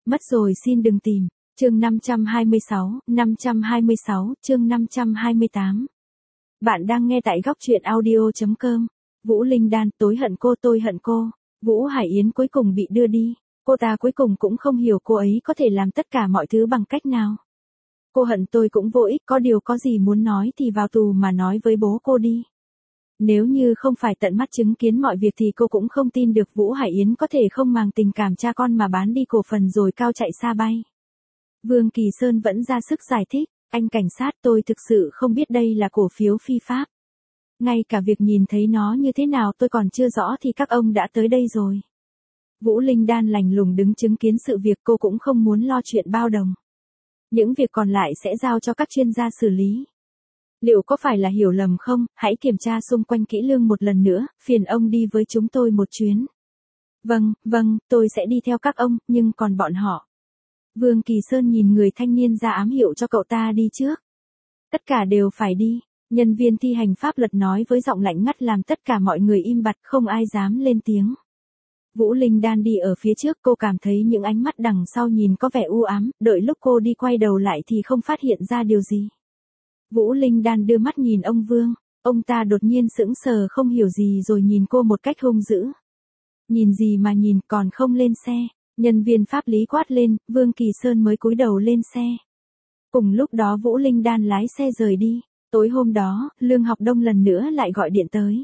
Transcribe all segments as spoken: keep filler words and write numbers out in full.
Mất rồi xin đừng tìm. Chương năm trăm hai mươi sáu, năm trăm hai mươi sáu, chương năm trăm hai mươi tám. Bạn đang nghe tại góc truyện audio chấm com. Vũ Linh Đan, tối hận cô tôi hận cô. Vũ Hải Yến cuối cùng bị đưa đi. Cô ta cuối cùng cũng không hiểu cô ấy có thể làm tất cả mọi thứ bằng cách nào. Cô hận tôi cũng vô ích, có điều có gì muốn nói thì vào tù mà nói với bố cô đi. Nếu như không phải tận mắt chứng kiến mọi việc thì cô cũng không tin được Vũ Hải Yến có thể không màng tình cảm cha con mà bán đi cổ phần rồi cao chạy xa bay. Vương Kỳ Sơn vẫn ra sức giải thích, anh cảnh sát tôi thực sự không biết đây là cổ phiếu phi pháp. Ngay cả việc nhìn thấy nó như thế nào tôi còn chưa rõ thì các ông đã tới đây rồi. Vũ Linh Đan lạnh lùng đứng chứng kiến sự việc, cô cũng không muốn lo chuyện bao đồng. Những việc còn lại sẽ giao cho các chuyên gia xử lý. Liệu có phải là hiểu lầm không, hãy kiểm tra xung quanh kỹ lưỡng một lần nữa, phiền ông đi với chúng tôi một chuyến. Vâng, vâng, tôi sẽ đi theo các ông, nhưng còn bọn họ. Vương Kỳ Sơn nhìn người thanh niên ra ám hiệu cho cậu ta đi trước. Tất cả đều phải đi, nhân viên thi hành pháp luật nói với giọng lạnh ngắt làm tất cả mọi người im bặt, không ai dám lên tiếng. Vũ Linh Đan đi ở phía trước, cô cảm thấy những ánh mắt đằng sau nhìn có vẻ u ám, đợi lúc cô đi quay đầu lại thì không phát hiện ra điều gì. Vũ Linh Đan đưa mắt nhìn ông Vương, ông ta đột nhiên sững sờ không hiểu gì rồi nhìn cô một cách hung dữ. Nhìn gì mà nhìn, còn không lên xe. Nhân viên pháp lý quát lên, Vương Kỳ Sơn mới cúi đầu lên xe. Cùng lúc đó Vũ Linh Đan lái xe rời đi. Tối hôm đó, Lương Học Đông lần nữa lại gọi điện tới.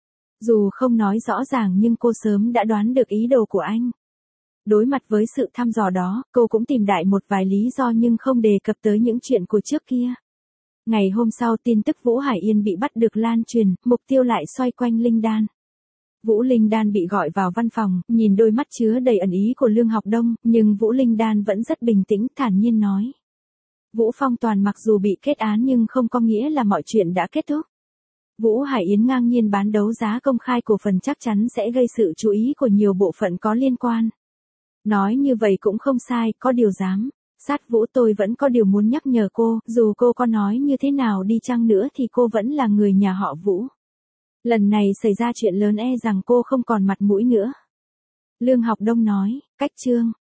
Dù không nói rõ ràng nhưng cô sớm đã đoán được ý đồ của anh. Đối mặt với sự thăm dò đó, cô cũng tìm đại một vài lý do nhưng không đề cập tới những chuyện của trước kia. Ngày hôm sau tin tức Vũ Hải Yên bị bắt được lan truyền, mục tiêu lại xoay quanh Linh Đan. Vũ Linh Đan bị gọi vào văn phòng, nhìn đôi mắt chứa đầy ẩn ý của Lương Học Đông, nhưng Vũ Linh Đan vẫn rất bình tĩnh, thản nhiên nói. Vũ Phong Toàn mặc dù bị kết án nhưng không có nghĩa là mọi chuyện đã kết thúc. Vũ Hải Yến ngang nhiên bán đấu giá công khai cổ phần chắc chắn sẽ gây sự chú ý của nhiều bộ phận có liên quan. Nói như vậy cũng không sai, có điều dám. Sát Vũ tôi vẫn có điều muốn nhắc nhở cô, dù cô có nói như thế nào đi chăng nữa thì cô vẫn là người nhà họ Vũ. Lần này xảy ra chuyện lớn e rằng cô không còn mặt mũi nữa. Lương Học Đông nói, cách chương.